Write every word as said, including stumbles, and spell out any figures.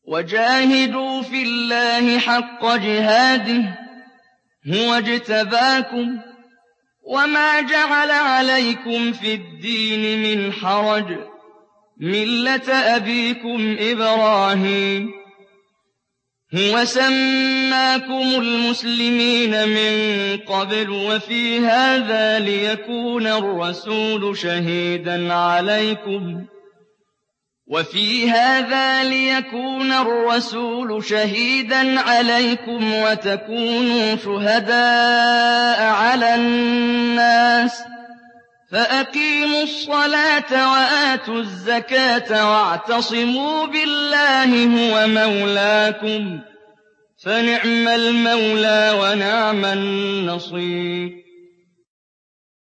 وَجَاهِدُوا فِي اللَّهِ حَقَّ جِهَادِهِ هُوَ اجْتَبَاكُمْ وَمَا جَعَلَ عَلَيْكُمْ فِي الدِّينِ مِنْ حَرَجٍ ۚ مِّلَّةَ أَبِيكُمْ إِبْرَاهِيمَ هُوَ سَمَّاكُمُ الْمُسْلِمِينَ مِن قَبْلُ وَفِي هَٰذَا لِيَكُونَ الرَّسُولُ شَهِيدًا عَلَيْكُمْ وَفِي هَٰذَا لِيَكُونَ الرَّسُولُ شَهِيدًا عَلَيْكُمْ وَتَكُونُوا شُهَدَاءَ عَلَى النَّاسِ ۚ فَأَقِيمُوا الصَّلَاةَ وَآتُوا الزَّكَاةَ وَاعْتَصِمُوا بِاللَّهِ هُوَ مَوْلَاكُمْ ۖ فَنِعْمَ الْمَوْلَىٰ وَنِعْمَ النَّصِيرُ